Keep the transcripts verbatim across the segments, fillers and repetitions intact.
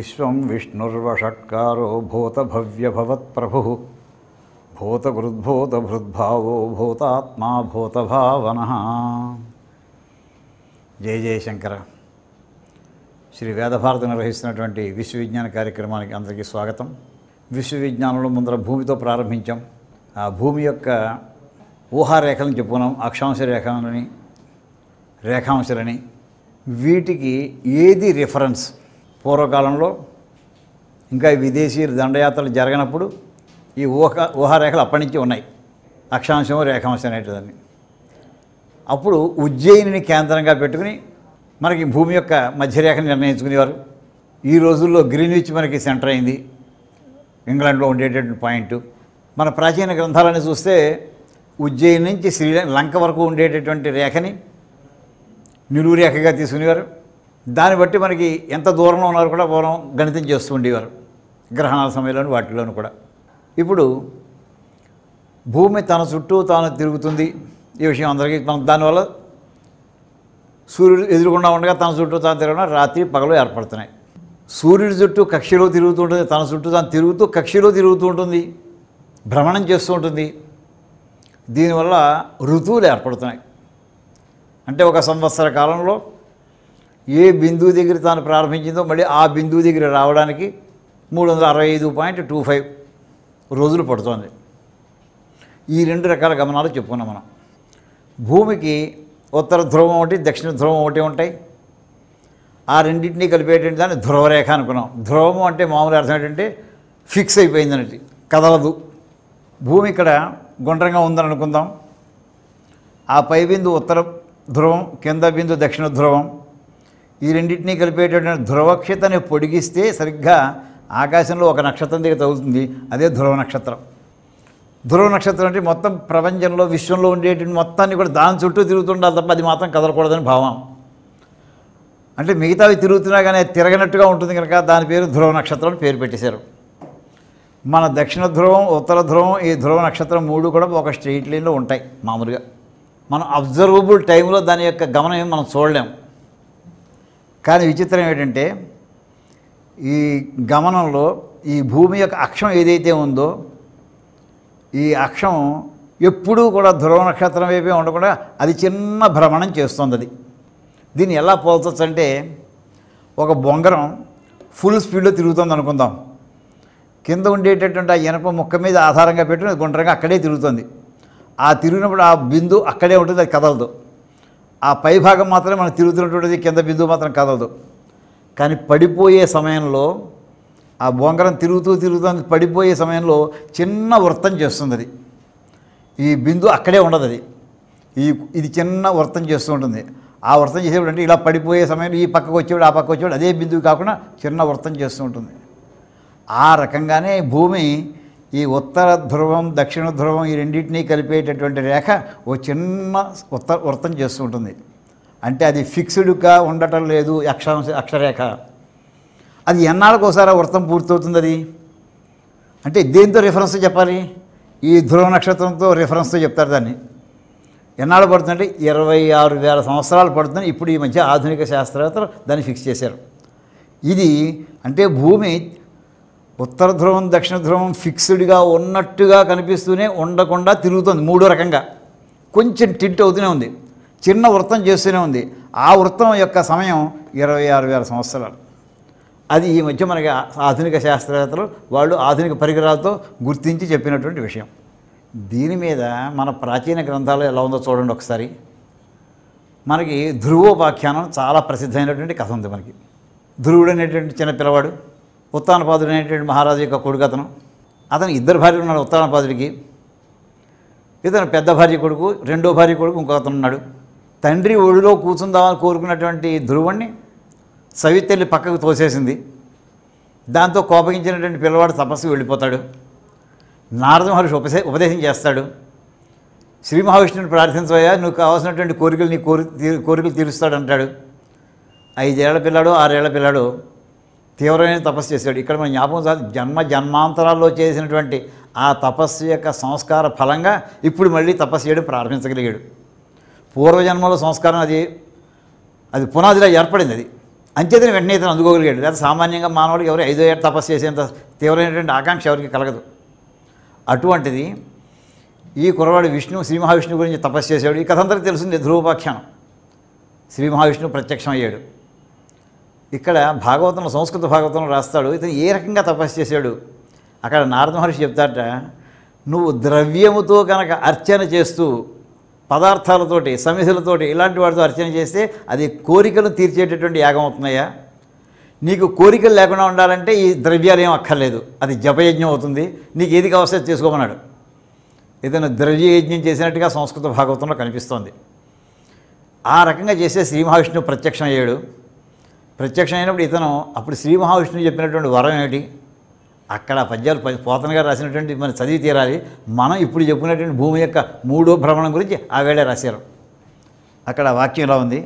విశ్వం విష్ణుర్వషట్కారో భూతభవ్యభవత్ప్రభుః భూతకృద్భూతభృద్భావో భూతాత్మా భూతభావనః. జయ జయశంకర. శ్రీ వేదభారతి నిర్వహిస్తున్నటువంటి విశ్వవిజ్ఞాన కార్యక్రమానికి అందరికీ స్వాగతం. విశ్వవిజ్ఞానంలో ముందర భూమితో ప్రారంభించాం. ఆ భూమి యొక్క ఊహారేఖలను చెప్పుకున్నాం. అక్షాంశ రేఖలని, రేఖాంశాలని. వీటికి ఏది రిఫరెన్స్? పూర్వకాలంలో ఇంకా విదేశీ దండయాత్రలు జరగనప్పుడు ఈ ఊహ ఊహారేఖలు అప్పటి నుంచి ఉన్నాయి. అక్షాంశం, రేఖాంశం అనేటిదాన్ని. అప్పుడు ఉజ్జయినిని కేంద్రంగా పెట్టుకుని మనకి భూమి యొక్క మధ్యరేఖను నిర్ణయించుకునేవారు. ఈ రోజుల్లో గ్రీన్విచ్ మనకి సెంటర్ అయింది, ఇంగ్లాండ్లో ఉండేటటువంటి పాయింట్. మన ప్రాచీన గ్రంథాలను చూస్తే ఉజ్జయిని నుంచి శ్రీలంక వరకు ఉండేటటువంటి రేఖని నిలువు రేఖగా తీసుకునేవారు. దాన్ని బట్టి మనకి ఎంత దూరంలో ఉన్నారు కూడా పూర్వం గణితం చేస్తూ ఉండేవారు, గ్రహణాల సమయంలోని వాటిలోనూ కూడా. ఇప్పుడు భూమి తన చుట్టూ తాను తిరుగుతుంది. ఈ విషయం అందరికీ మనం దానివల్ల సూర్యుడు ఎదురుకుండా ఉండగా తన చుట్టూ తాను తిరగడం రాత్రి పగలు ఏర్పడుతున్నాయి. సూర్యుడి చుట్టూ కక్షలో తిరుగుతూ ఉంటుంది, తన చుట్టూ తాను తిరుగుతూ కక్షలో తిరుగుతూ ఉంటుంది, భ్రమణం చేస్తూ ఉంటుంది. దీనివల్ల ఋతువులు ఏర్పడుతున్నాయి. అంటే ఒక సంవత్సర కాలంలో ఏ బిందువు దగ్గర తాను ప్రారంభించిందో మళ్ళీ ఆ బిందువు దగ్గర రావడానికి మూడు వందల అరవై ఐదు పాయింట్ టూ ఫైవ్ రోజులు పడుతుంది. ఈ రెండు రకాల గమనాలు చెప్పుకున్నాం మనం. భూమికి ఉత్తర ధ్రువం ఒకటి, దక్షిణ ధ్రువం ఒకటి ఉంటాయి. ఆ రెండింటినీ కలిపేటువంటి దాన్ని ధ్రువరేఖ అనుకున్నాం. ధ్రువము అంటే మామూలు అర్థం ఏంటంటే ఫిక్స్ అయిపోయింది అన్నట్టు, కదలదు. భూమి ఇక్కడ గుండ్రంగా ఉందని అనుకుందాం. ఆ పై బిందు ఉత్తర ధ్రువం, కింద బిందు దక్షిణ ధ్రువం. ఈ రెండింటినీ కలిపేటటువంటి ధ్రువక్షతని పొడిగిస్తే సరిగ్గా ఆకాశంలో ఒక నక్షత్రం దగ్గర తగులుతుంది. అదే ధ్రువ నక్షత్రం. ధ్రువ నక్షత్రం అంటే మొత్తం ప్రపంచంలో విశ్వంలో ఉండేటువంటి మొత్తాన్ని కూడా దాని చుట్టూ తిరుగుతుండాలి తప్ప అది మాత్రం కదలకూడదని భావం. అంటే మిగతావి తిరుగుతున్నా కానీ తిరగనట్టుగా ఉంటుంది కనుక దాని పేరు ధ్రువ నక్షత్రం అని పేరు పెట్టేశారు. మన దక్షిణ ధ్రువం, ఉత్తర ధ్రువం, ఈ ధ్రువ నక్షత్రం మూడు కూడా ఒక స్ట్రెయిట్ లైన్లో ఉంటాయి మామూలుగా. మనం అబ్జర్వబుల్ టైంలో దాని యొక్క గమనం ఏమి మనం చూడలేం. కానీ విచిత్రం ఏంటంటే ఈ గమనంలో ఈ భూమి యొక్క అక్షం ఏదైతే ఉందో ఈ అక్షం ఎప్పుడూ కూడా ధ్రువ నక్షత్రం వైపే ఉండకుండా అది చిన్న భ్రమణం చేస్తుంది. అది దీన్ని ఎలా పోల్చొచ్చు అంటే ఒక బొంగరం ఫుల్ స్పీడ్లో తిరుగుతుంది అనుకుందాం. కింద ఉండేటటువంటి ఆ ఇనప ముక్క మీద ఆధారంగా పెట్టుకుని గుండ్రంగా అక్కడే తిరుగుతుంది. ఆ తిరిగినప్పుడు ఆ బిందు అక్కడే ఉంటుంది, అది కదలదు. ఆ పై భాగం మాత్రమే మనం తిరుగుతున్నటువంటిది, కింద బిందువు మాత్రం కదలదు. కానీ పడిపోయే సమయంలో ఆ బొంగరం తిరుగుతూ తిరుగుతూ పడిపోయే సమయంలో చిన్న వృత్తం చేస్తుంది. అది ఈ బిందు అక్కడే ఉండదు. అది ఈ ఇది చిన్న వృత్తం చేస్తూ ఉంటుంది. ఆ వృత్తం చేసేప్పుడు అంటే ఇలా పడిపోయే సమయంలో ఈ పక్కకు వచ్చేవాడు, ఆ పక్క వచ్చేవాడు అదే బిందువు కాకుండా చిన్న వృత్తం చేస్తూ ఉంటుంది. ఆ రకంగానే భూమి ఈ ఉత్తర ధ్రువం, దక్షిణ ధ్రువం ఈ రెండింటినీ కలిపేటటువంటి రేఖ ఓ చిన్న ఉత్తర వృత్తం చేస్తూ ఉంటుంది. అంటే అది ఫిక్స్డ్గా ఉండటం లేదు. అక్షాంశ అక్షరేఖ అది ఎన్నాళ్ళకు ఒకసారి ఆ వృత్తం పూర్తవుతుంది. అది అంటే దేంతో రిఫరెన్స్ చెప్పాలి? ఈ ధ్రువ నక్షత్రంతో రిఫరెన్స్తో చెప్తారు దాన్ని. ఎన్నాళ్ళు పడుతుందంటే ఇరవై ఆరు వేల సంవత్సరాలు పడుతుంది. ఇప్పుడు ఈ మధ్య ఆధునిక శాస్త్రవేత్తలు దాన్ని ఫిక్స్ చేశారు. ఇది అంటే భూమి ఉత్తర ధ్రువం, దక్షిణ ధ్రువం ఫిక్స్డ్గా ఉన్నట్టుగా కనిపిస్తూనే ఉండకుండా తిరుగుతుంది. మూడో రకంగా కొంచెం టిల్ట్ అవుతూనే ఉంది, చిన్న వృత్తం చేస్తూనే ఉంది. ఆ వృత్తం యొక్క సమయం ఇరవై ఆరు వేల సంవత్సరాలు. అది ఈ మధ్య మనకి ఆధునిక శాస్త్రవేత్తలు వాళ్ళు ఆధునిక పరికరాలతో గుర్తించి చెప్పినటువంటి విషయం. దీని మీద మన ప్రాచీన గ్రంథాలు ఎలా ఉందో చూడండి ఒకసారి. మనకి ధ్రువోపాఖ్యానం చాలా ప్రసిద్ధమైనటువంటి కథ ఉంది. మనకి ధ్రువుడు అనేటువంటి చిన్న పిల్లవాడు, ఉత్తానపాదుడు అనేటువంటి మహారాజు యొక్క కొడుకు అతను. అతను ఇద్దరు భార్యలు ఉన్నాడు ఉత్తానపాదుడికి. ఇతను పెద్ద భార్య కొడుకు, రెండో భార్య కొడుకు ఇంకో అతను ఉన్నాడు. తండ్రి ఒడిలో కూర్చుందామని కోరుకున్నటువంటి ధ్రువుణ్ణి సవితల్లి పక్కకు తోసేసింది. దాంతో కోపగించినటువంటి పిల్లవాడు తపస్సు వెళ్ళిపోతాడు. నారద మహర్షి ఉపసే ఉపదేశం చేస్తాడు. శ్రీ మహావిష్ణుని ప్రార్థించబోయా, నువ్వు కావాల్సినటువంటి కోరికలు నీ కోరి కోరికలు తీరుస్తాడు అంటాడు. ఐదేళ్ల పిల్లాడు, ఆరేళ్ల పిల్లాడు తీవ్రమైన తపస్సు చేశాడు. ఇక్కడ మన జ్ఞాపకం జన్మ జన్మాంతరాల్లో చేసినటువంటి ఆ తపస్సు యొక్క సంస్కార ఫలంగా ఇప్పుడు మళ్ళీ తపస్సు చేయడం ప్రారంభించగలిగాడు. పూర్వజన్మలో సంస్కారం అది అది పునాదిలా ఏర్పడింది. అది అంచేతనే వెంటనే ఇతను అందుకోగలిగాడు. లేదా సామాన్యంగా మానవుడికి ఎవరు ఐదో ఏడు తపస్సు చేసేంత తీవ్రమైనటువంటి ఆకాంక్ష ఎవరికి కలగదు. అటువంటిది ఈ కుర్రవాడు విష్ణు శ్రీ మహావిష్ణువు గురించి తపస్సు చేశాడు. ఈ కథ అందరికీ తెలిసింది, ధ్రువోపాఖ్యానం. శ్రీ మహావిష్ణువు ప్రత్యక్షం అయ్యాడు. ఇక్కడ భాగవతంలో, సంస్కృత భాగవతంలో రాస్తాడు ఇతను ఏ రకంగా తపస్సు చేశాడు. అక్కడ నారద మహర్షి చెప్తాడట, నువ్వు ద్రవ్యముతో కనుక అర్చన చేస్తూ పదార్థాలతోటి సమిధులతోటి ఇలాంటి వాటితో అర్చన చేస్తే అది కోరికలు తీర్చేటటువంటి యాగం అవుతున్నాయా? నీకు కోరికలు లేకుండా ఉండాలంటే ఈ ద్రవ్యాలు ఏం అక్కర్లేదు, అది జపయజ్ఞం అవుతుంది. నీకు ఏది కావస్తే చేసుకోమన్నాడు. ఇతను ద్రవ్యయజ్ఞం చేసినట్టుగా సంస్కృత భాగవతంలో కనిపిస్తోంది. ఆ రకంగా చేసే శ్రీ మహావిష్ణువు ప్రత్యక్షం అయ్యాడు. ప్రత్యక్షం అయినప్పుడు ఇతను అప్పుడు శ్రీ మహావిష్ణువు చెప్పినటువంటి వరం ఏమిటి? అక్కడ పద్యాలు పోతన గారు రాసినటువంటి మనం చదివి తీరాలి. మనం ఇప్పుడు చెప్పుకునేటువంటి భూమి యొక్క మూడో భ్రమణం గురించి ఆ వేళ రాశారు. అక్కడ వాక్యం ఇలా ఉంది,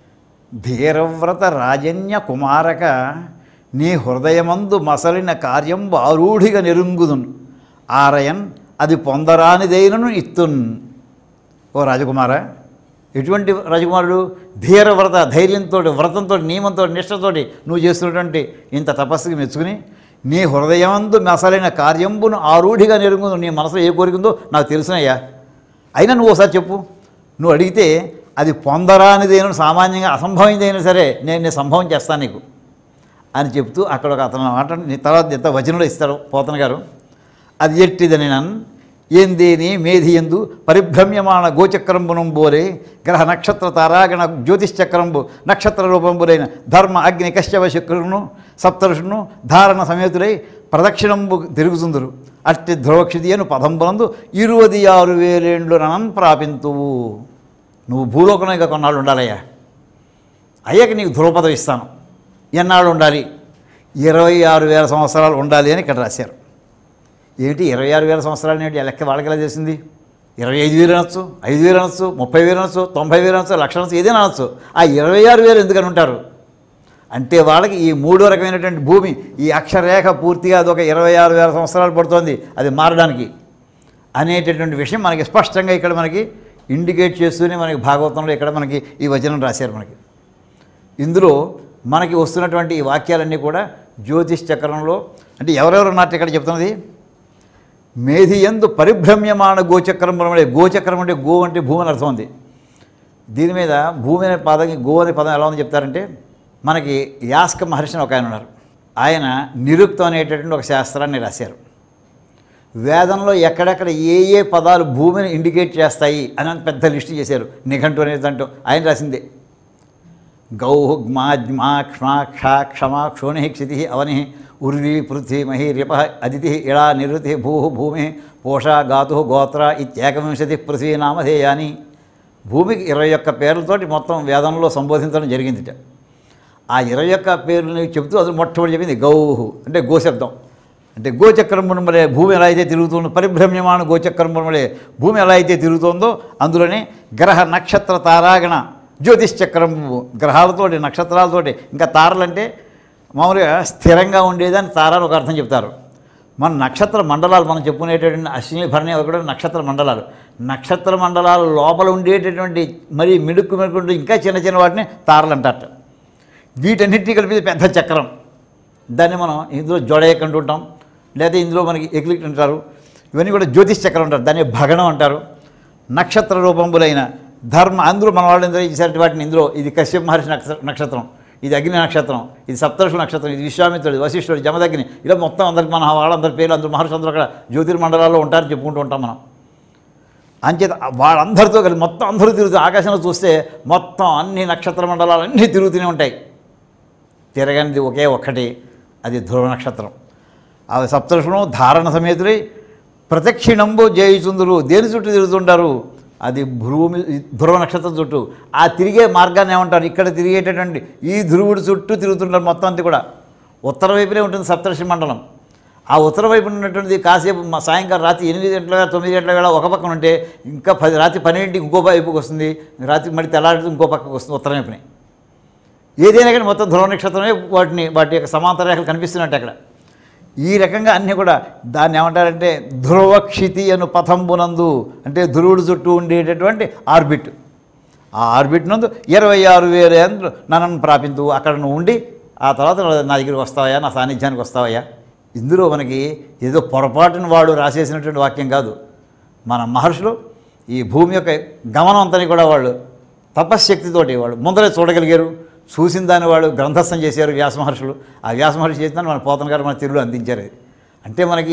ధీరవ్రత రాజన్య కుమారక నీ హృదయమందు మసలిన కార్యం ఆరూఢిగా నెరుంగుదున్ ఆరయన్ అది పొందరానిదైనను ఇత్తున్. ఓ రాజకుమార, ఎటువంటి రాజకుమారుడు? ధీరవ్రత, ధైర్యంతో, వ్రతంతో, నియమంతో, నిష్ఠతోటి నువ్వు చేస్తున్నటువంటి ఇంత తపస్సుకి మెచ్చుకుని నీ హృదయమందు మసలైన కార్యంబును ఆరూఢిగా నెరుగుందో, నీ మనసులో ఏ కోరికుందో నాకు తెలుసునయ్యా. అయినా నువ్వు ఒకసారి చెప్పు, నువ్వు అడిగితే అది పొందరానిదైనా, సామాన్యంగా అసంభవమైనదైనా సరే నేను నేను సంభవం చేస్తాను నీకు అని చెప్తూ అక్కడ ఒక అతను మాట తర్వాత ఎంత వచనంలో ఇస్తారు పోతన గారు. అది ఎట్టిదని నన్ ఏందేని మేధియందు పరిభ్రమ్యమాణ గోచక్రంబునం బోరే గ్రహ నక్షత్ర తారాగణ జ్యోతిశ్చక్రంబు నక్షత్ర రూపంబులైన ధర్మ అగ్ని కశ్యప శుక్రును సప్తరుషును ధారణ సమేతుడై ప్రదక్షిణంబు తిరుగుతుందురు. అట్టి ధ్రువక్షితి అను పదంబునందు ఇరువది ఆరు వేలేండ్లు నన్ ప్రాపింతువు. నువ్వు భూలోకంలో ఇంకా కొన్నాళ్ళు ఉండాలయ్యా, అయ్యాక నీకు ధ్రువపదం ఇస్తాను. ఎన్నాళ్ళు ఉండాలి? ఇరవై ఆరు వేల సంవత్సరాలు ఉండాలి అని ఇక్కడ రాశారు. ఏమిటి ఇరవై ఆరు వేల సంవత్సరాలు ఏంటి? లెక్క వాళ్ళకి ఎలా చేసింది? ఇరవై ఐదు వేలు అనొచ్చు, ఐదు వేలు అనొచ్చు, ముప్పై వేలు అనొచ్చు, తొంభై వేలు అనొచ్చు, లక్ష అనొచ్చు, ఏదైనా అనొచ్చు. ఆ ఇరవై ఆరు వేలు ఎందుకని ఉంటారు అంటే వాళ్ళకి ఈ మూడో రకమైనటువంటి భూమి, ఈ అక్షరేఖ పూర్తిగా అదొక ఇరవై ఆరు వేల సంవత్సరాలు పడుతోంది అది మారడానికి అనేటటువంటి విషయం మనకి స్పష్టంగా ఇక్కడ మనకి ఇండికేట్ చేస్తూనే మనకి భాగవతంలో ఇక్కడ మనకి ఈ వచనం రాశారు. మనకి ఇందులో మనకి వస్తున్నటువంటి ఈ వాక్యాలన్నీ కూడా జ్యోతిష్ చక్రంలో అంటే ఎవరెవరు ఉన్నట్టు ఇక్కడ చెప్తున్నది, మేధియందు పరిభ్రమ్యమాణ గోచక్రం అంటే గోచక్రం అంటే గో అంటే భూమి అని అర్థం ఉంది. దీని మీద భూమి అనే పదం, గో అనే పదం ఎలా ఉందని చెప్తారంటే, మనకి యాస్క మహర్షి అని ఒక ఆయన ఉన్నారు. ఆయన నిరుక్తం అనేటటువంటి ఒక శాస్త్రాన్ని రాశారు. వేదంలో ఎక్కడెక్కడ ఏ ఏ పదాలు భూమిని ఇండికేట్ చేస్తాయి అని పెద్ద లిస్టు చేశారు. నిఘంటు అనేది అంటూ ఆయన రాసిందే. గౌహ్ గ్మా జ్మా క్ష్మా క్షా క్షమా క్షోణి క్షితి అవని ఉర్వి పృథ్వీ మహి రిప అదితి ఇళా నిరుతి భూ భూమి పోషా గాతు గోత్ర ఇత్యేకవింశతి పృథ్వీ నామధేయాని. భూమికి ఇరవై ఒక్క పేర్లతోటి మొత్తం వేదంలో సంబోధించడం జరిగిందిట. ఆ ఇరవై ఒక్క పేర్లని చెబుతూ అది మొట్టమొదటి చెప్పింది గౌహు అంటే గోశబ్దం. అంటే గోచక్రం వలె భూమి ఎలా అయితే తిరుగుతుందో, పరిభ్రమ్యమాన గోచక్రం వలె భూమి ఎలా అయితే తిరుగుతుందో అందులోనే గ్రహ నక్షత్ర తారాగణ జ్యోతిశ్చక్రం, గ్రహాలతోటి నక్షత్రాలతోటి, ఇంకా తారలంటే మామూలుగా స్థిరంగా ఉండేదని తారాలు ఒక అర్థం చెప్తారు. మన నక్షత్ర మండలాలు మనం చెప్పుకునేటటువంటి అశ్విని భరణి అవి కూడా నక్షత్ర మండలాలు. నక్షత్ర మండలాలు లోపల ఉండేటటువంటి మరి మిడుక్కు మిడుకుంటూ ఇంకా చిన్న చిన్న వాటిని తారలు అంటారట. వీటన్నిటినీ కలిపి పెద్ద చక్రం, దాన్ని మనం ఇందులో జోడయక్ అంటుంటాం, లేదా ఇందులో మనకి ఎక్లిక్ అంటారు. ఇవన్నీ కూడా జ్యోతిష్ చక్రం అంటారు, దాన్ని భగణం అంటారు. నక్షత్ర రూపంబులైన ధర్మ, అందులో మన వాళ్ళు ఎందులో ఇచ్చారంటే వాటిని ఇందులో ఇది కశ్యప మహర్షి నక్షత్రం, ఇది అగ్ని నక్షత్రం, ఇది సప్తర్షుల నక్షత్రం, ఇది విశ్వామిత్రుడు, వశిష్ఠుడు, జమదగ్ని, ఇలా మొత్తం అందరికి మన వాళ్ళందరి పేర్లు అందరూ మహర్షులందరూ అక్కడ జ్యోతిర్మండలాల్లో ఉంటారని చెప్పుకుంటూ ఉంటాం మనం. అంచేత వాళ్ళందరితో కలిసి మొత్తం అందరూ తిరుగుతూ ఆకాశంలో చూస్తే మొత్తం అన్ని నక్షత్ర మండలాలు అన్నీ తిరుగుతూనే ఉంటాయి. తిరగనిది ఒకే ఒక్కటి, అది ధ్రువ నక్షత్రం. ఆ సప్తర్షులు ధారణ సమేతులై ప్రదక్షిణంబు జయిచుందురు, దేని చుట్టూ తిరుగుతుంటారు? అది భూమి ధ్రువ నక్షత్రం చుట్టూ. ఆ తిరిగే మార్గాన్ని ఏమంటారు? ఇక్కడ తిరిగేటటువంటి ఈ ధ్రువుడి చుట్టూ తిరుగుతుంటారు మొత్తం అంతా కూడా. ఉత్తర వైపునే ఉంటుంది సప్తర్షి మండలం. ఆ ఉత్తర వైపున ఉన్నటువంటిది కాసేపు సాయంకాలం రాత్రి ఎనిమిది గంటల తొమ్మిది గంటల వేళ ఒక పక్కన ఉంటే ఇంకా పది రాత్రి పన్నెండింటికి ఇంకో వైపుకి వస్తుంది, రాత్రి మళ్ళీ తెల్లారి ఇంకో పక్కకు వస్తుంది ఉత్తరం వైపునే. ఏదైనా కానీ మొత్తం ధ్రువ నక్షత్రమే వాటిని వాటి యొక్క సమాంతర రేఖలు కనిపిస్తున్నట్టు అక్కడ. ఈ రకంగా అన్నీ కూడా దాన్ని ఏమంటారంటే ధ్రువక్షితి అను పథంబునందు, అంటే ధ్రువుడు చుట్టూ ఉండేటటువంటి ఆర్బిట్. ఆ ఆర్బిట్ నందు ఇరవై ఆరు వేల ఏండ్లు నన్ను ప్రాపించు, అక్కడ నువ్వు ఉండి ఆ తర్వాత నా దగ్గరికి వస్తావయ్యా, నా సాన్నిధ్యానికి వస్తావయ్యా. ఇందులో మనకి ఏదో పొరపాటున వాడు రాసేసినటువంటి వాక్యం కాదు. మన మహర్షులు ఈ భూమి యొక్క గమనం అంతని కూడా వాళ్ళు తపశ్శక్తితోటి వాళ్ళు ముందరే చూడగలిగారు. చూసిన దాన్ని వాళ్ళు గ్రంథస్థం చేశారు వ్యాస మహర్షులు. ఆ వ్యాస మహర్షి చేసిన మన పోతన గారు మన తెలుగులో అందించారు. అంటే మనకి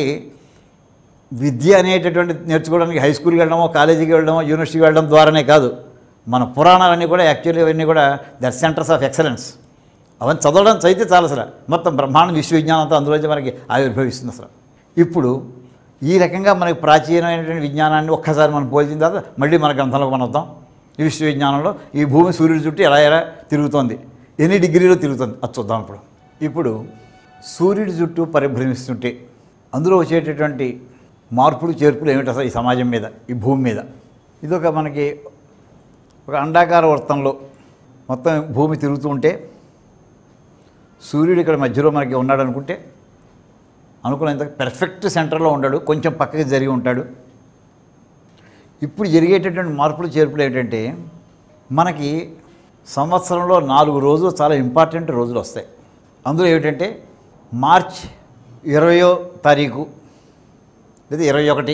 విద్య అనేటటువంటి నేర్చుకోవడానికి హై స్కూల్కి వెళ్ళడమో, కాలేజీకి వెళ్ళడమో, యూనివర్సిటీకి వెళ్ళడం ద్వారానే కాదు. మన పురాణాలన్నీ కూడా యాక్చువల్లీ అవన్నీ కూడా దట్ సెంటర్స్ ఆఫ్ ఎక్సలెన్స్. అవన్నీ చదవడం చదివితే చాలా అసలు మొత్తం బ్రహ్మాండ విశ్వవిజ్ఞానంతో అందులోంచి మనకి ఆవిర్భవిస్తుంది అసలు. ఇప్పుడు ఈ రకంగా మనకి ప్రాచీనమైనటువంటి విజ్ఞానాన్ని ఒక్కసారి మనం పోల్చిన తర్వాత మళ్ళీ మన గ్రంథంలో మనం వద్దాం. ఈ విశ్వవిజ్ఞానంలో ఈ భూమి సూర్యుడి చుట్టూ ఎలా ఎలా తిరుగుతోంది, ఎన్ని డిగ్రీలో తిరుగుతుంది అది చూద్దాం. ఇప్పుడు ఇప్పుడు సూర్యుడి చుట్టూ పరిభ్రమిస్తుంటే అందులో వచ్చేటటువంటి మార్పులు చేర్పులు ఏమిటి అసలు ఈ సమాజం మీద, ఈ భూమి మీద? ఇదొక మనకి ఒక అండాకార వృత్తంలో మొత్తం భూమి తిరుగుతూ ఉంటే సూర్యుడు ఇక్కడ మధ్యలో మనకి ఉన్నాడు అనుకుంటే అనుకున్నంత పెర్ఫెక్ట్ సెంటర్లో ఉంటాడు, కొంచెం పక్కకి జరిగి ఉంటాడు. ఇప్పుడు జరిగేటటువంటి మార్పులు చేర్పులు ఏంటంటే మనకి సంవత్సరంలో నాలుగు రోజులు చాలా ఇంపార్టెంట్ రోజులు వస్తాయి. అందులో ఏమిటంటే మార్చ్ ఇరవయో తారీఖు లేదా ఇరవై ఒకటి,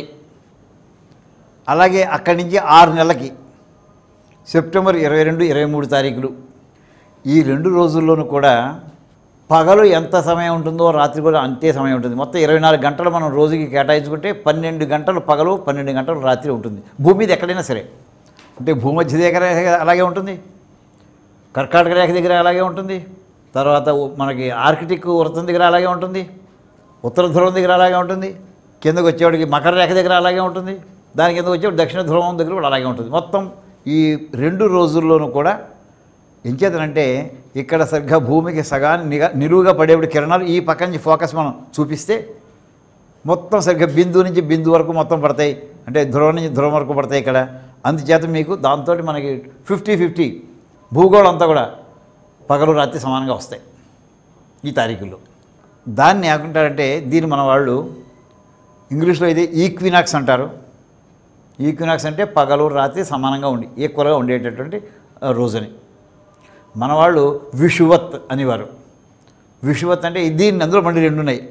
అలాగే అక్కడి నుంచి ఆరు నెలలకి సెప్టెంబర్ ఇరవై రెండు ఇరవై మూడు తారీఖులు. ఈ రెండు రోజుల్లోనూ కూడా పగలు ఎంత సమయం ఉంటుందో రాత్రి కూడా అంతే సమయం ఉంటుంది. మొత్తం ఇరవై నాలుగు గంటలు మనం రోజుకి కేటాయించుకుంటే పన్నెండు గంటలు పగలు, పన్నెండు గంటలు రాత్రి ఉంటుంది. భూమి మీద ఎక్కడైనా సరే, అంటే భూమధ్య దగ్గర అలాగే ఉంటుంది, కర్కాటక రేఖ దగ్గర అలాగే ఉంటుంది, తర్వాత మనకి ఆర్కిటిక్ వృత్తం దగ్గర అలాగే ఉంటుంది, ఉత్తర ధ్రువం దగ్గర అలాగే ఉంటుంది, కిందకు వచ్చేవాడికి మకర రేఖ దగ్గర అలాగే ఉంటుంది, దాని కిందకు వచ్చేవాడు దక్షిణ ధ్రువం దగ్గర కూడా అలాగే ఉంటుంది. మొత్తం ఈ రెండు రోజుల్లోనూ కూడా ఎంచేతనంటే ఇక్కడ సరిగ్గా భూమికి సగాన్ని నిగా నిలువుగా పడేప్పుడు కిరణాలు ఈ పక్క నుంచి ఫోకస్ మనం చూపిస్తే మొత్తం సరిగ్గా బిందువు నుంచి బిందువు వరకు మొత్తం పడతాయి, అంటే ధ్రువం నుంచి ధ్రువం వరకు పడతాయి ఇక్కడ. అందుచేత మీకు దాంతో మనకి ఫిఫ్టీ ఫిఫ్టీ భూగోళం అంతా కూడా పగలు రాత్రి సమానంగా వస్తాయి ఈ తారీఖుల్లో. దాన్ని ఏమంటారంటే దీన్ని మన వాళ్ళు ఇంగ్లీష్లో ఇది ఈక్వినాక్స్ అంటారు. ఈక్వినాక్స్ అంటే పగలు రాత్రి సమానంగా ఉండి ఈక్వల్గా ఉండేటటువంటి రోజుని మన వాళ్ళు విషువత్ అనేవారు. విషువత్ అంటే దీన్ని అందులో మళ్ళీ రెండు ఉన్నాయి.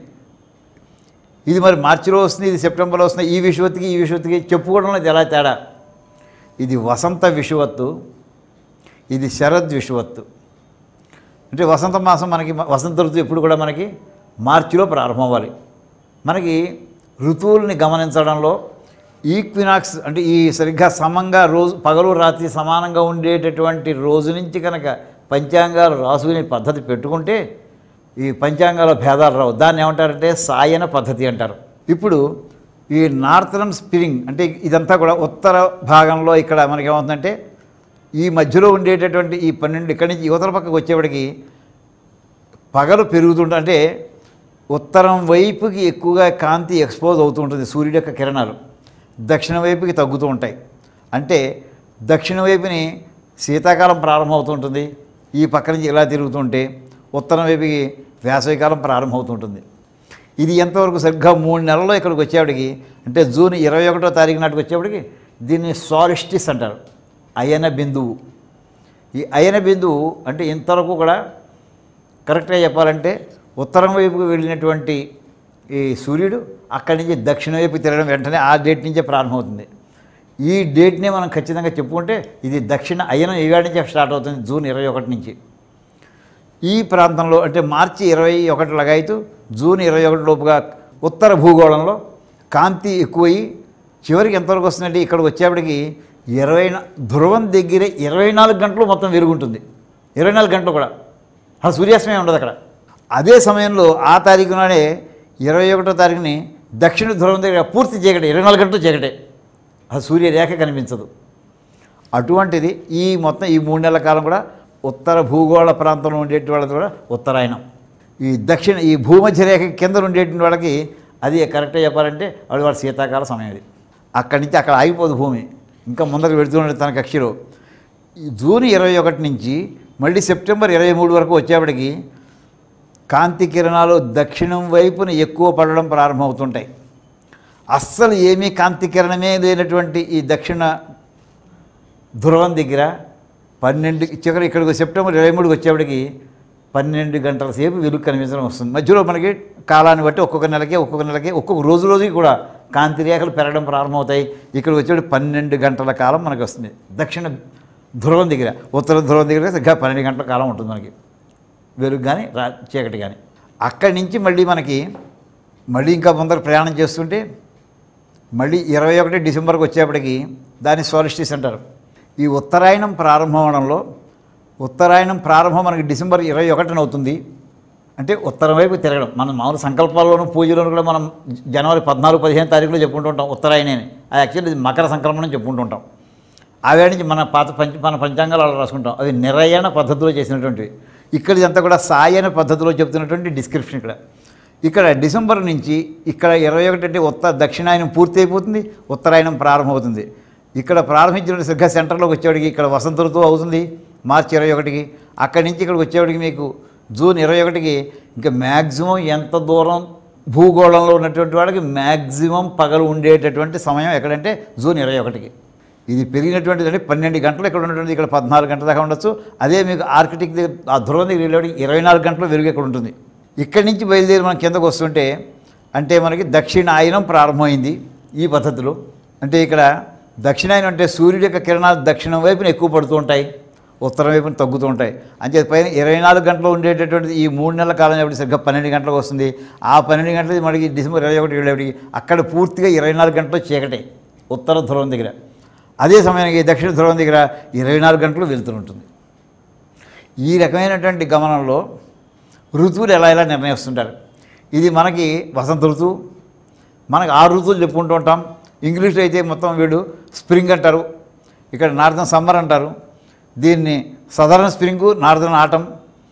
ఇది మరి మార్చిలో వస్తుంది, ఇది సెప్టెంబర్లో వస్తుంది. ఈ విషువత్తుకి ఈ విషువత్తుకి చెప్పుకోవడంలో ఇది ఎలా తేడా? ఇది వసంత విషువత్తు, ఇది శరద్ విషువత్తు. అంటే వసంత మాసం మనకి వసంత ఋతువు ఎప్పుడు కూడా మనకి మార్చిలో ప్రారంభం అవ్వాలి. మనకి ఋతువుల్ని గమనించడంలో ఈక్వినాక్స్ అంటే ఈ సరిగ్గా సమంగా రోజు పగలు రాత్రి సమానంగా ఉండేటటువంటి రోజు నుంచి కనుక పంచాంగాలు రాసుకునే పద్ధతి పెట్టుకుంటే ఈ పంచాంగాల భేదాలు రావు. దాన్ని ఏమంటారంటే సాయన పద్ధతి అంటారు. ఇప్పుడు ఈ నార్థరన్ స్ప్రింగ్ అంటే ఇదంతా కూడా ఉత్తర భాగంలో ఇక్కడ మనకి ఏమవుతుందంటే ఈ మధ్యలో ఉండేటటువంటి ఈ పన్నెండు ఇక్కడి నుంచి యువతల పక్కకు వచ్చేవాడికి పగలు పెరుగుతుంటే అంటే ఉత్తరం వైపుకి ఎక్కువగా కాంతి ఎక్స్పోజ్ అవుతూ ఉంటుంది సూర్యుడి యొక్క కిరణాలు, దక్షిణ వైపుకి తగ్గుతూ ఉంటాయి. అంటే దక్షిణ వైపుని శీతాకాలం ప్రారంభమవుతుంటుంది, ఈ పక్క నుంచి ఇలా తిరుగుతుంటే ఉత్తరం వైపుకి వేసవికాలం ప్రారంభమవుతుంటుంది. ఇది ఎంతవరకు సరిగ్గా మూడు నెలల్లో ఇక్కడికి వచ్చేవాడికి అంటే జూన్ ఇరవై ఒకటో తారీఖు నాటికి వచ్చేవాడికి దీన్ని సాలిస్టిస్ అంటారు, అయన బిందువు. ఈ అయన బిందువు అంటే ఇంతవరకు కూడా కరెక్ట్గా చెప్పాలంటే ఉత్తరం వైపుకి వెళ్ళినటువంటి ఈ సూర్యుడు అక్కడి నుంచి దక్షిణ వైపు తిరగడం వెంటనే ఆ డేట్ నుంచే ప్రారంభమవుతుంది. ఈ డేట్నే మనం ఖచ్చితంగా చెప్పుకుంటే ఇది దక్షిణ అయనం ఈవేళ నుంచే స్టార్ట్ అవుతుంది, జూన్ ఇరవై ఒకటి నుంచి. ఈ ప్రాంతంలో అంటే మార్చి ఇరవై ఒకటి లగాయితూ జూన్ ఇరవై ఒకటి లోపుగా ఉత్తర భూగోళంలో కాంతి ఎక్కువయ్యి చివరికి ఎంతవరకు వస్తుందంటే ఇక్కడికి వచ్చేప్పటికి ఇరవై ధ్రువం దగ్గర ఇరవై నాలుగు గంటలు మొత్తం వెలుగుంటుంది. ఇరవై నాలుగు గంటలు కూడా ఆ సూర్యాస్తమయం ఉండదు అక్కడ. అదే సమయంలో ఆ తారీఖు నాడే ఇరవై ఒకటో తారీఖుని దక్షిణ ధ్రువం దగ్గర పూర్తి చీకటి, ఇరవై నాలుగు గంటలు చీకటే, ఆ సూర్యరేఖ కనిపించదు. అటువంటిది ఈ మొత్తం ఈ మూడు నెలల కాలం కూడా ఉత్తర భూగోళ ప్రాంతంలో ఉండేటి వాళ్ళది కూడా ఉత్తరాయణం. ఈ దక్షిణ ఈ భూమధ్య రేఖ కింద ఉండేటువంటి వాళ్ళకి అది కరెక్ట్గా చెప్పాలంటే వాడు వాళ్ళ శీతాకాల సమయం. అది అక్కడి నుంచి అక్కడ ఆగిపోదు భూమి, ఇంకా ముందరకు వెళుతుండే తన కక్షలో. జూన్ ఇరవై ఒకటి నుంచి మళ్ళీ సెప్టెంబర్ ఇరవై మూడు వరకు వచ్చేప్పటికి కాంతి కిరణాలు దక్షిణం వైపున ఎక్కువ పడడం ప్రారంభమవుతుంటాయి. అస్సలు ఏమీ కాంతి కిరణమే లేనటువంటి ఈ దక్షిణ ధ్రువం దగ్గర పన్నెండు చివరి ఇక్కడికి సెప్టెంబర్ ఇరవై మూడుకి వచ్చేప్పటికి పన్నెండు గంటల సేపు వెలుగు కనిపించడం వస్తుంది. మధ్యలో మనకి కాలాన్ని బట్టి ఒక్కొక్క నెలకి ఒక్కొక్క నెలకి ఒక్కొక్క రోజు రోజుకి కూడా కాంతి రేఖలు పెరగడం ప్రారంభమవుతాయి. ఇక్కడికి వచ్చేప్పుడు పన్నెండు గంటల కాలం మనకి వస్తుంది. దక్షిణ ధ్రువం దగ్గర, ఉత్తర ధ్రువం దగ్గర సరిగ్గా పన్నెండు గంటల కాలం ఉంటుంది మనకి వెలుగు కానీ రా చీకటి కానీ. అక్కడి నుంచి మళ్ళీ మనకి మళ్ళీ ఇంకా ముందర ప్రయాణం చేస్తుంటే మళ్ళీ ఇరవై ఒకటి డిసెంబర్కి వచ్చేప్పటికి దాన్ని సోలిస్టిస్ అంటారు. ఈ ఉత్తరాయణం ప్రారంభం అవడంలో ఉత్తరాయణం ప్రారంభం మనకి డిసెంబర్ ఇరవై ఒకటిన అవుతుంది. అంటే ఉత్తరం వైపు తిరగడం. మనం మామూలు సంకల్పాల్లోనూ పూజలోనూ కూడా మనం జనవరి పద్నాలుగు పదిహేను తారీఖులో చెప్పుకుంటూ ఉంటాం ఉత్తరాయణే అని. అది యాక్చువల్లీ మకర సంక్రమణం చెప్పుకుంటూ ఉంటాం. ఆవేళ నుంచి మన పాత పంచ మన పంచాంగాలు అలా రాసుకుంటాం. అవి నిరయణ పద్ధతిలో చేసినటువంటివి. ఇక్కడ ఇదంతా కూడా సాయన పద్ధతిలో చెప్తున్నటువంటి డిస్క్రిప్షన్. ఇక్కడ ఇక్కడ డిసెంబర్ నుంచి ఇక్కడ ఇరవై ఒకటి అంటే ఉత్తర దక్షిణాయనం పూర్తి అయిపోతుంది, ఉత్తరాయణం ప్రారంభమవుతుంది. ఇక్కడ ప్రారంభించిన సరిగ్గా సెంటర్లోకి వచ్చేవాడికి ఇక్కడ వసంత ఋతువు అవుతుంది మార్చి ఇరవై ఒకటికి. అక్కడి నుంచి ఇక్కడికి వచ్చేవాడికి మీకు జూన్ ఇరవై ఒకటికి ఇంకా మ్యాక్సిమం ఎంత దూరం భూగోళంలో ఉన్నటువంటి వాళ్ళకి మ్యాక్సిమం పగలు ఉండేటటువంటి సమయం ఎక్కడంటే జూన్ ఇరవై ఒకటికి. ఇది పెరిగినటువంటిది అంటే పన్నెండు గంటలు ఇక్కడ ఉన్నటువంటి ఇక్కడ పద్నాలుగు గంటల దాకా ఉండొచ్చు. అదే మీకు ఆర్కిటిక్ దగ్గర ఆ ధ్రువం దగ్గర వెళ్ళేవాడికి ఇరవై నాలుగు గంటలు వెలుగు ఇక్కడ ఉంటుంది. ఇక్కడి నుంచి బయలుదేరి మనం కిందకు వస్తుంటే అంటే మనకి దక్షిణాయనం ప్రారంభమైంది ఈ పద్ధతిలో. అంటే ఇక్కడ దక్షిణాయనం అంటే సూర్యుడి యొక్క కిరణాలు దక్షిణం వైపున ఎక్కువ పడుతూ ఉంటాయి, ఉత్తరం వైపున తగ్గుతూ ఉంటాయి. అంతే పైన ఇరవై నాలుగు గంటలు ఉండేటటువంటిది ఈ మూడు నెలల కాలం ఎప్పుడు సరిగ్గా పన్నెండు గంటలకు వస్తుంది. ఆ పన్నెండు గంటలది మనకి డిసెంబర్ ఇరవై ఒకటి వెళ్ళేప్పటికి అక్కడ పూర్తిగా ఇరవై నాలుగు గంటలు చీకటే ఉత్తర ధ్రువం దగ్గర. అదే సమయానికి దక్షిణ ధ్రువం దగ్గర ఇరవై నాలుగు గంటలు వెళ్తూ ఉంటుంది. ఈ రకమైనటువంటి గమనంలో ఋతువులు ఎలా ఎలా నిర్ణయిస్తుంటారు. ఇది మనకి వసంత ఋతువు, మనకి ఆరు ఋతువులు చెప్పుకుంటూ ఉంటాం. ఇంగ్లీష్లో అయితే మొత్తం వీడు స్ప్రింగ్ అంటారు, ఇక్కడ నార్దర్న్ సమ్మర్ అంటారు, దీన్ని southern spring northern autumn,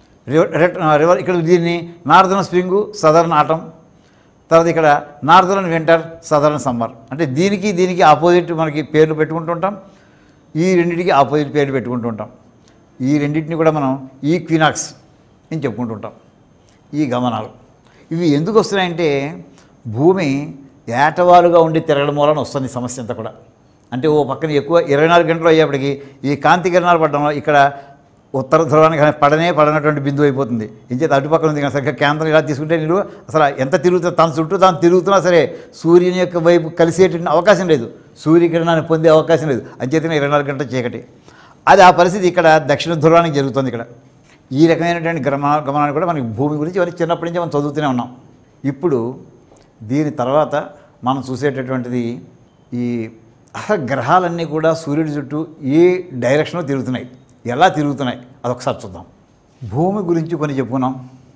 river ఇక్కడ దీన్ని నార్దర్న్ స్ప్రింగు సదరన్ ఆటం, తర్వాత ఇక్కడ నార్దర్న్ వింటర్ సదరన్ సమ్మర్. అంటే దీనికి దీనికి ఆపోజిట్ మనకి పేర్లు పెట్టుకుంటూ ఉంటాం. ఈ రెండింటికి ఆపోజిట్ పేర్లు పెట్టుకుంటూ ఉంటాం. ఈ రెండింటిని కూడా మనం ఈక్వినాక్స్ అని చెప్పుకుంటూ ఉంటాం. ఈ గమనాలు ఇవి ఎందుకు వస్తున్నాయంటే భూమి ఏటవాలుగా ఉండి తిరగడం వలన వస్తుంది సమస్య అంతా కూడా. అంటే ఓ పక్కన ఎక్కువ ఇరవై నాలుగు గంటలు అయ్యేప్పటికీ ఈ కాంతి కిరణాలు పడడంలో ఇక్కడ ఉత్తర ధ్రువానికి పడనే పడనటువంటి బిందువు అయిపోతుంది. ఇంచేత అటుపక్కన ఉంది కానీ సరిగ్గా కేంద్రం ఇలా తీసుకుంటే మీరు అసలు ఎంత తిరుగుతుంది తన చుట్టూ తాను తిరుగుతున్నా సరే సూర్యుని యొక్క వైపు కలిసేటువంటి అవకాశం లేదు, సూర్యకిరణాన్ని పొందే అవకాశం లేదు. అంచేతనే ఇరవై నాలుగు గంటల చీకటి. అది ఆ పరిస్థితి ఇక్కడ దక్షిణ ధ్రువానికి జరుగుతుంది. ఇక్కడ ఈ రకమైనటువంటి గమన గమనాన్ని కూడా మనకి భూమి గురించి మనకి చిన్నప్పటి నుంచి మనం చదువుతూనే ఉన్నాం. ఇప్పుడు దీని తర్వాత మనం చూసేటటువంటిది ఈ అసలు గ్రహాలన్నీ కూడా సూర్యుడి చుట్టూ ఏ డైరెక్షన్లో తిరుగుతున్నాయి, ఎలా తిరుగుతున్నాయి అదొకసారి చూద్దాం. భూమి గురించి కొన్ని చెప్పుకున్నాం,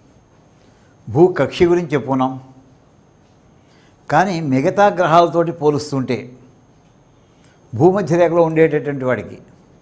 భూ కక్షి గురించి చెప్పుకున్నాం. కానీ మిగతా గ్రహాలతోటి పోలుస్తుంటే భూమధ్య రేఖలో ఉండేటటువంటి వాడికి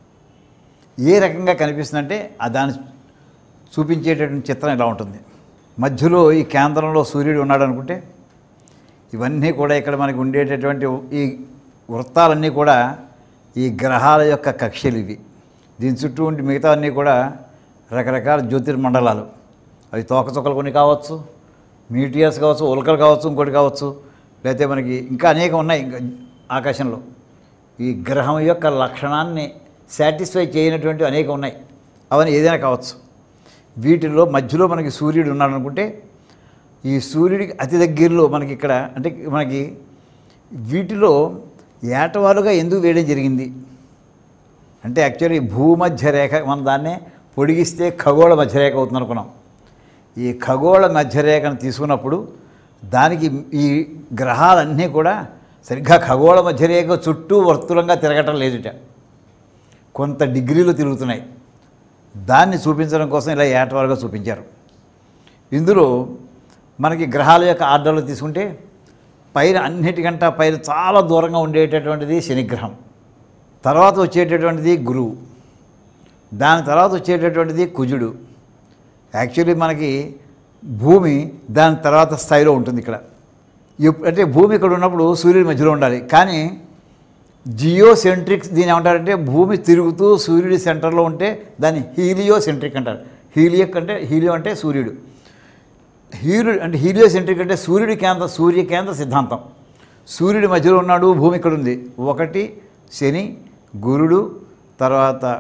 ఏ రకంగా కనిపిస్తుందంటే దాన్ని చూపించేటటువంటి చిత్రం ఇలా ఉంటుంది. మధ్యలో ఈ కేంద్రంలో సూర్యుడు ఉన్నాడు అనుకుంటే ఇవన్నీ కూడా ఇక్కడ మనకి ఉండేటటువంటి ఈ వృత్తాలన్నీ కూడా ఈ గ్రహాల యొక్క కక్షలు ఇవి. దీని చుట్టూ ఉండి మిగతా అన్నీ కూడా రకరకాల జ్యోతిర్మండలాలు. అవి తోకచుక్కలు కొన్ని కావచ్చు, మీటియర్స్ కావచ్చు, ఉల్కలు కావచ్చు, ఇంకోటి కావచ్చు, లేకపోతే మనకి ఇంకా అనేకం ఉన్నాయి. ఇంకా ఆకాశంలో ఈ గ్రహం యొక్క లక్షణాన్ని సాటిస్ఫై చేయనటువంటి అనేకం ఉన్నాయి. అవన్నీ ఏదైనా కావచ్చు. వీటిల్లో మధ్యలో మనకి సూర్యుడు ఉన్నాడు అనుకుంటే ఈ సూర్యుడికి అతి దగ్గరలో మనకి ఇక్కడ అంటే మనకి వీటిలో ఏటవాలుగా ఎందుకు వేయడం జరిగింది అంటే యాక్చువల్లీ భూమధ్య రేఖ మనం దాన్నే పొడిగిస్తే ఖగోళ మధ్యరేఖ అవుతుంది అనుకున్నాం. ఈ ఖగోళ మధ్యరేఖను తీసుకున్నప్పుడు దానికి ఈ గ్రహాలన్నీ కూడా సరిగ్గా ఖగోళ మధ్యరేఖ చుట్టూ వర్తులంగా తిరగటం లేదుట, కొంత డిగ్రీలు తిరుగుతున్నాయి. దాన్ని చూపించడం కోసం ఇలా ఏటవాలుగా చూపించారు. ఇందులో మనకి గ్రహాల యొక్క ఆర్డర్లు తీసుకుంటే పైన అన్నిటికంటే పైన చాలా దూరంగా ఉండేటటువంటిది శనిగ్రహం, తర్వాత వచ్చేటటువంటిది గురువు, దాని తర్వాత వచ్చేటటువంటిది కుజుడు. యాక్చువల్లీ మనకి భూమి దాని తర్వాత స్థాయిలో ఉంటుంది. ఇక్కడ అంటే భూమి ఇక్కడ ఉన్నప్పుడు సూర్యుడి మధ్యలో ఉండాలి. కానీ జియోసెంట్రిక్ దీని ఏమంటారంటే భూమి తిరుగుతూ సూర్యుడి సెంటర్లో ఉంటే దాన్ని హీలియోసెంట్రిక్ అంటారు. హీలియక్ అంటే హీలియో అంటే సూర్యుడు, హీలియో అంటే హీలియోసెంట్రిక్ అంటే సూర్యుడి కేంద్ర సూర్య కేంద్ర సిద్ధాంతం. సూర్యుడి మధ్యలో ఉన్నాడు, భూమి ఇక్కడ ఉంది. ఒకటి శని, గురుడు, తర్వాత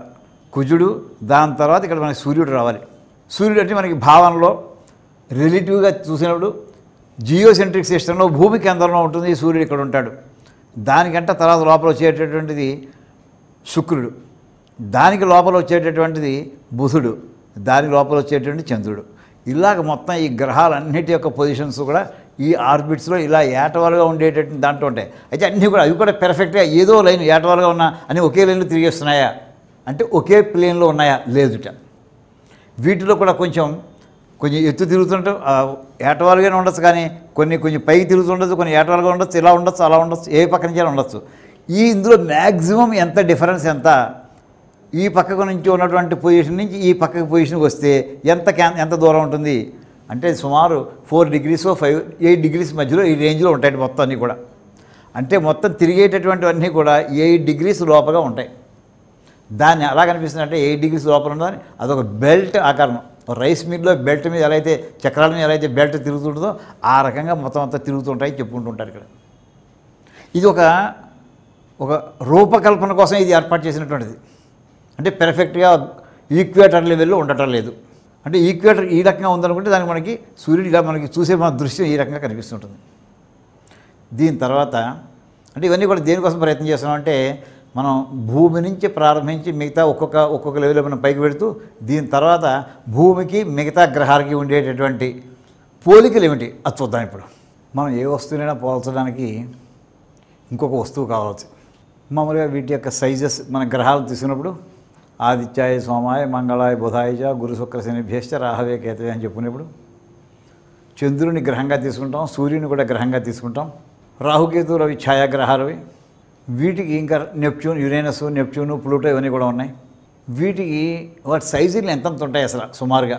కుజుడు, దాని తర్వాత ఇక్కడ మనకి సూర్యుడు రావాలి. సూర్యుడు అంటే మనకి భావనలో రిలేటివ్గా చూసినప్పుడు జియోసెంట్రిక్ సిస్టంలో భూమి కేంద్రంలో ఉంటుంది, సూర్యుడు ఇక్కడ ఉంటాడు. దానికంటే తర్వాత లోపల వచ్చేటటువంటిది శుక్రుడు, దానికి లోపల వచ్చేటటువంటిది బుధుడు, దాని లోపల వచ్చేటువంటి చంద్రుడు. ఇలాగ మొత్తం ఈ గ్రహాలన్నిటి యొక్క పొజిషన్స్ కూడా ఈ ఆర్బిట్స్లో ఇలా ఏటవాలుగా ఉండేటటువంటి దాంట్లో ఉంటాయి. అయితే అన్నీ కూడా అవి కూడా పెర్ఫెక్ట్గా ఏదో లైన్ ఏటవాలుగా ఉన్నా అని ఒకే లైన్లో తిరిగేస్తున్నాయా అంటే ఒకే ప్లేన్లో ఉన్నాయా లేదుట. వీటిలో కూడా కొంచెం కొంచెం ఎత్తు తిరుగుతుంటాం, ఏటవాలుగానే ఉండొచ్చు, కానీ కొన్ని కొంచెం పైకి తిరుగుతుండొచ్చు, కొన్ని ఏటవాలుగా ఉండొచ్చు, ఇలా ఉండొచ్చు, అలా ఉండొచ్చు, ఏ పక్క నుంచి ఉండొచ్చు. ఈ ఇందులో మ్యాక్సిమం ఎంత డిఫరెన్స్ ఎంత, ఈ పక్కకు నుంచి ఉన్నటువంటి పొజిషన్ నుంచి ఈ పక్కకు పొజిషన్కి వస్తే ఎంత క్యాన్ ఎంత దూరం ఉంటుంది అంటే సుమారు four degrees five eight degrees మధ్యలో ఈ రేంజ్లో ఉంటాయి మొత్తం అన్నీ కూడా. అంటే మొత్తం తిరిగేటటువంటివన్నీ కూడా ఎయిట్ డిగ్రీస్ లోపల ఉంటాయి. దాన్ని ఎలా కనిపిస్తుంది అంటే ఎయిట్ డిగ్రీస్ లోపల ఉందని అదొక బెల్ట్ ఆకారం. రైస్ మిల్లో బెల్ట్ మీద ఎలా అయితే చక్రాల మీద ఎలా అయితే బెల్ట్ తిరుగుతుంటుందో ఆ రకంగా మొత్తం అంతా తిరుగుతుంటాయి చెప్పుకుంటుంటారు ఇక్కడ. ఇది ఒక ఒక రూపకల్పన కోసం ఇది ఏర్పాటు చేసినటువంటిది. అంటే పెర్ఫెక్ట్గా ఈక్వేటర్ లెవెల్లో ఉండటం లేదు. అంటే ఈక్వేటర్ ఈ రకంగా ఉందనుకుంటే దానికి మనకి సూర్యుడు ఇలా మనకి చూసే మన దృశ్యం ఈ రకంగా కనిపిస్తుంటుంది. దీని తర్వాత అంటే ఇవన్నీ కూడా దేనికోసం ప్రయత్నం చేస్తున్నామంటే మనం భూమి నుంచి ప్రారంభించి మిగతా ఒక్కొక్క ఒక్కొక్క లెవెల్లో మనం పైకి పెడుతూ దీని తర్వాత భూమికి మిగతా గ్రహాలకి ఉండేటటువంటి పోలికలు ఏమిటి అది చూద్దాం. ఇప్పుడు మనం ఏ వస్తువునైనా పోల్చడానికి ఇంకొక వస్తువు కావచ్చు. మామూలుగా వీటి యొక్క సైజెస్ మన గ్రహాలు తీసుకున్నప్పుడు ఆదిత్యాయ సోమాయ మంగళాయ బుధాయ గురు శుక్ర శనిభ్యశ్చ రాహవే కేతవే అని చెప్పుకునేప్పుడు చంద్రుని గ్రహంగా తీసుకుంటాం, సూర్యుని కూడా గ్రహంగా తీసుకుంటాం, రాహుకేతువులు అవి ఛాయాగ్రహాలవి. వీటికి ఇంకా నెప్ట్యూన్, యురేనస్, నెప్ట్యూను, ప్లూటో ఇవన్నీ కూడా ఉన్నాయి. వీటికి వాటి సైజులు ఎంతంత ఉంటాయి అసలు సుమారుగా.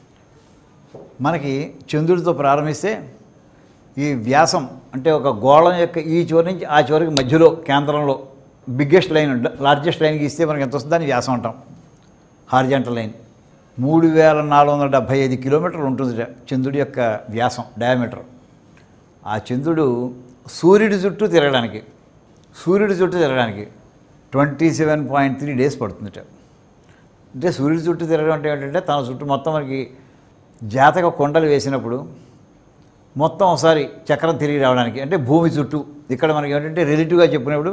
మనకి చంద్రుడితో ప్రారంభిస్తే ఈ వ్యాసం అంటే ఒక గోళం యొక్క ఈ చివరి నుంచి ఆ చివరికి మధ్యలో కేంద్రంలో బిగ్గెస్ట్ లైన్ లార్జెస్ట్ లైన్కి ఇస్తే మనకి ఎంత వస్తుంది దాన్ని వ్యాసం అంటాం. హారిజాంటల్ లైన్ మూడు వేల నాలుగు వందల డెబ్భై ఐదు కిలోమీటర్లు ఉంటుంది చంద్రుడి యొక్క వ్యాసం, డయామీటర్. ఆ చంద్రుడు సూర్యుడి చుట్టూ తిరగడానికి సూర్యుడి చుట్టూ తిరగడానికి twenty seven point three days పడుతుందిట. అంటే సూర్యుడి చుట్టూ తిరగడం అంటే ఏంటంటే తన చుట్టూ మొత్తం మనకి జాతక కొండలు వేసినప్పుడు మొత్తం ఒకసారి చక్రం తిరిగి రావడానికి అంటే భూమి చుట్టూ ఇక్కడ మనకి ఏంటంటే రిలేటివ్గా చెప్పినప్పుడు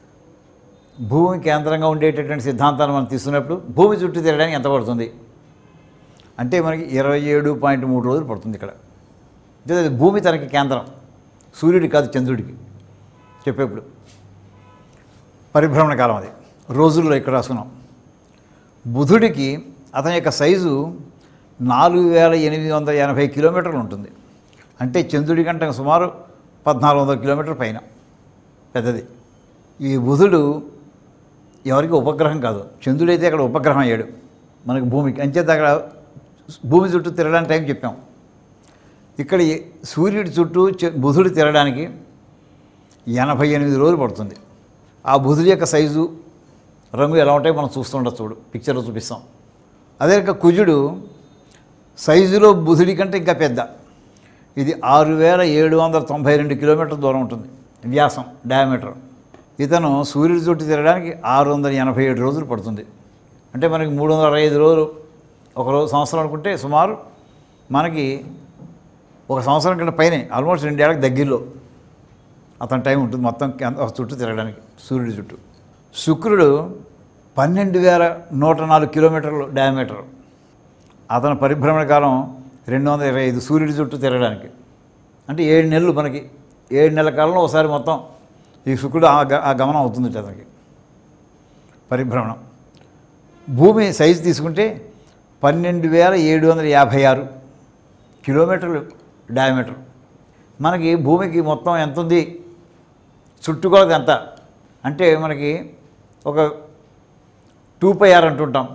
భూమి కేంద్రంగా ఉండేటటువంటి సిద్ధాంతాన్ని మనం తీసుకున్నప్పుడు భూమి చుట్టూ తిరగడానికి ఎంత పడుతుంది అంటే మనకి ఇరవై ఏడు పాయింట్ మూడు రోజులు పడుతుంది ఇక్కడ. అంటే భూమి తనకి కేంద్రం, సూర్యుడి కాదు చంద్రుడికి చెప్పేప్పుడు. పరిభ్రమణ కాలం అది రోజుల్లో ఇక్కడ రాసుకున్నాం. బుధుడికి అతని యొక్క సైజు నాలుగు వేల ఎనిమిది వందల ఎనభై కిలోమీటర్లు ఉంటుంది. అంటే చంద్రుడి కంటే సుమారు పద్నాలుగు వందల కిలోమీటర్ పైన పెద్దది. ఈ బుధుడు ఎవరికి ఉపగ్రహం కాదు, చంద్రుడైతే అక్కడ ఉపగ్రహం అయ్యాడు మనకి భూమికి. అంచేత అక్కడ భూమి చుట్టూ తిరగడానికి టైం చెప్పాం. ఇక్కడ సూర్యుడి చుట్టూ బుధుడు తిరగడానికి ఎనభై ఎనిమిది రోజులు పడుతుంది. ఆ బుధుడి యొక్క సైజు రంగు ఎలా ఉంటాయో మనం చూస్తుండొచ్చు, చూడు పిక్చర్లో చూపిస్తాం. అదే ఇంకా కుజుడు సైజులో బుధుడి కంటే ఇంకా పెద్ద. ఇది ఆరు వేల ఏడు వందల తొంభై రెండు కిలోమీటర్ల దూరం ఉంటుంది వ్యాసం, డయామీటర్. ఇతను సూర్యుడి చుట్టూ తిరగడానికి ఆరు వందల ఎనభై ఏడు రోజులు పడుతుంది. అంటే మనకి మూడు వందల అరవై ఐదు రోజులు ఒక రోజు సంవత్సరం అనుకుంటే సుమారు మనకి ఒక సంవత్సరం కంటే పైనే ఆల్మోస్ట్ రెండేళ్ళకి దగ్గరలో అతని టైం ఉంటుంది మొత్తం చుట్టూ తిరగడానికి సూర్యుడి చుట్టూ. శుక్రుడు పన్నెండు వేల నూట నాలుగు కిలోమీటర్లు డయామీటర్. అతని పరిభ్రమణ కాలం రెండు వందల ఇరవై ఐదు సూర్యుడి చుట్టూ తిరగడానికి. అంటే ఏడు నెలలు మనకి ఏడు నెలల కాలంలో ఒకసారి మొత్తం ఈ శుక్రుడు ఆ గమనం అవుతుంది అతనికి పరిభ్రమణం. భూమి సైజు తీసుకుంటే పన్నెండు వేల ఏడు వందల యాభై ఆరు కిలోమీటర్లు డయామీటర్. మనకి భూమికి మొత్తం ఎంత ఉంది చుట్టుకొలత ఎంత అంటే మనకి ఒక టూ పై ఆర్ అంటుంటాం.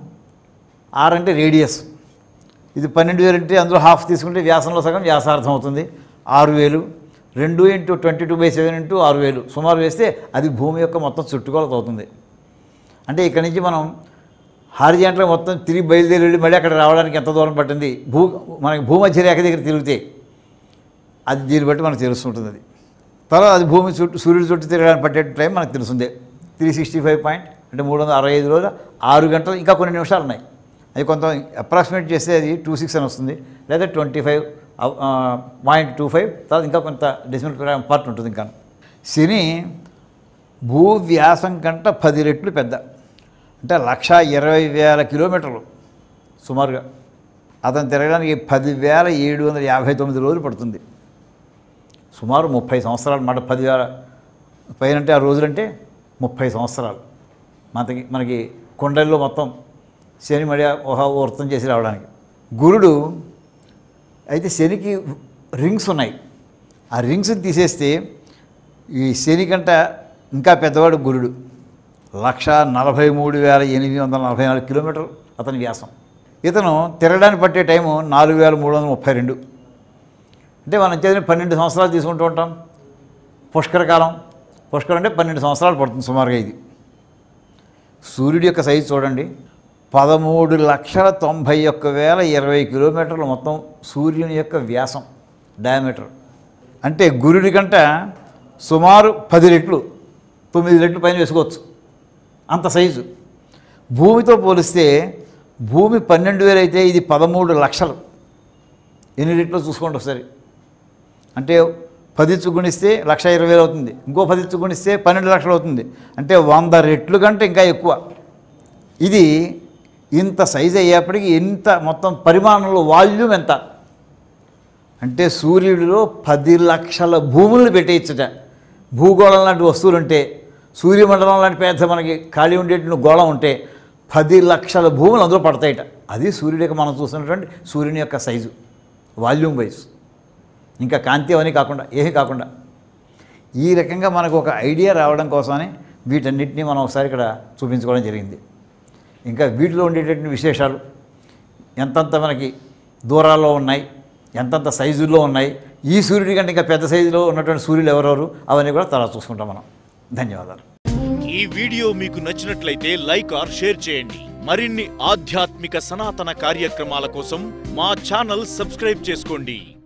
ఆర్ అంటే రేడియస్. ఇది పన్నెండు వేలు అంటే అందులో హాఫ్ తీసుకుంటే వ్యాసంలో సగం వ్యాసార్థం అవుతుంది. ఆరు వేలు రెండు into twenty two by seven into ఆరు వేలు సుమారు వేస్తే అది భూమి యొక్క మొత్తం చుట్టుకొలత అవుతుంది. అంటే ఇక్కడి నుంచి మనం హారిజాంటల్గా మొత్తం తిరిగి బయలుదేరి వెళ్ళి మళ్ళీ అక్కడ రావడానికి ఎంత దూరం పట్టింది భూ మనకి భూమధ్య రేఖ దగ్గర తిరిగితే అది దీన్ని బట్టి మనకు తెలుస్తుంటుంది. అది తర్వాత అది భూమి చుట్టూ సూర్యుడి చుట్టూ తిరగడానికి పట్టే టైం మనకు తెలుస్తుంది త్రీ సిక్స్టీ ఫైవ్ పాయింట్ అంటే మూడు వందల అరవై ఐదు రోజులు ఆరు గంటలు ఇంకా కొన్ని నిమిషాలు ఉన్నాయి. అది కొంత అప్రాక్సిమేట్ చేస్తే అది టూ సిక్స్ అని వస్తుంది, లేదా twenty five point two five తర్వాత ఇంకా కొంత డెసిమల్ పార్ట్ ఉంటుంది. ఇంకా శని భూ వ్యాసం కంట పది రెట్లు పెద్ద, అంటే లక్ష ఇరవై వేల కిలోమీటర్లు సుమారుగా. అతను తిరగడానికి పదివేల ఏడు వందల యాభై తొమ్మిది రోజులు పడుతుంది. సుమారు ముప్పై సంవత్సరాలు మాట. పదివేల పైన అంటే ఆ రోజులంటే ముప్పై సంవత్సరాలు మనకి మనకి కొండల్లో మొత్తం శని మడి ఊర్తం చేసి రావడానికి. గురుడు అయితే శనికి రింగ్స్ ఉన్నాయి. ఆ రింగ్స్ని తీసేస్తే ఈ శని కంట ఇంకా పెద్దవాడు గురుడు. లక్ష నలభై మూడు వేల ఎనిమిది వందల నలభై నాలుగు కిలోమీటర్లు అతని వ్యాసం. ఇతను తిరగడానికి పట్టే టైము నాలుగు వేల మూడు వందల ముప్పై రెండు అంటే మనం చదివిన పన్నెండు సంవత్సరాలు తీసుకుంటూ ఉంటాం. పుష్కర కాలం, పుష్కరం అంటే పన్నెండు సంవత్సరాలు పడుతుంది సుమారుగా. ఇది సూర్యుడి యొక్క సైజు చూడండి, పదమూడు లక్షల తొంభై ఒక్క వేల ఇరవై కిలోమీటర్లు మొత్తం సూర్యుని యొక్క వ్యాసం, డయామీటర్. అంటే గురుడి కంట సుమారు పది రెట్లు, తొమ్మిది రెట్లు పైన వేసుకోవచ్చు, అంత సైజు. భూమితో పోలిస్తే భూమి పన్నెండు వేలు అయితే ఇది పదమూడు లక్షలు. ఎన్ని రెట్లు చూసుకోండి ఒకసారి. అంటే పది గుణిస్తే లక్ష ఇరవై వేలు అవుతుంది, ఇంకో పది గుణిస్తే పన్నెండు లక్షలు అవుతుంది. అంటే వంద రెట్లు కంటే ఇంకా ఎక్కువ. ఇది ఇంత సైజు అయ్యేప్పటికీ ఇంత మొత్తం పరిమాణంలో వాల్యూమ్ ఎంత అంటే సూర్యుడిలో పది లక్షల భూములను పెట్టేయచ్చుట. భూగోళం లాంటి వస్తువులు ఉంటే, సూర్యమండలం లాంటి పెద్ద మనకి ఖాళీ ఉండేటువంటి గోళం ఉంటే పది లక్షల భూములు అందులో పడతాయిట. అది సూర్యుడి యొక్క మనం చూస్తున్నటువంటి సూర్యుని యొక్క సైజు, వాల్యూమ్ వైజ్. ఇంకా కాంతి అవన్నీ కాకుండా ఏమీ కాకుండా ఈ రకంగా మనకు ఒక ఐడియా రావడం కోసమని వీటన్నిటినీ మనం ఒకసారి ఇక్కడ చూపించుకోవడం జరిగింది. ఇంకా వీటిలో ఉండేటటువంటి విశేషాలు ఎంతంత మనకి దూరాల్లో ఉన్నాయి, ఎంతంత సైజుల్లో ఉన్నాయి, ఈ సూర్యుడి కంటే ఇంకా పెద్ద సైజులో ఉన్నటువంటి సూర్యులు ఎవరెవరు అవన్నీ కూడా తర్వాత చూసుకుంటాం మనం. ధన్యవాదాలు. ఈ వీడియో మీకు నచ్చినట్లయితే లైక్ ఆర్ షేర్ చేయండి. మరిన్ని ఆధ్యాత్మిక సనాతన కార్యక్రమాల కోసం మా ఛానల్ సబ్స్క్రైబ్ చేసుకోండి.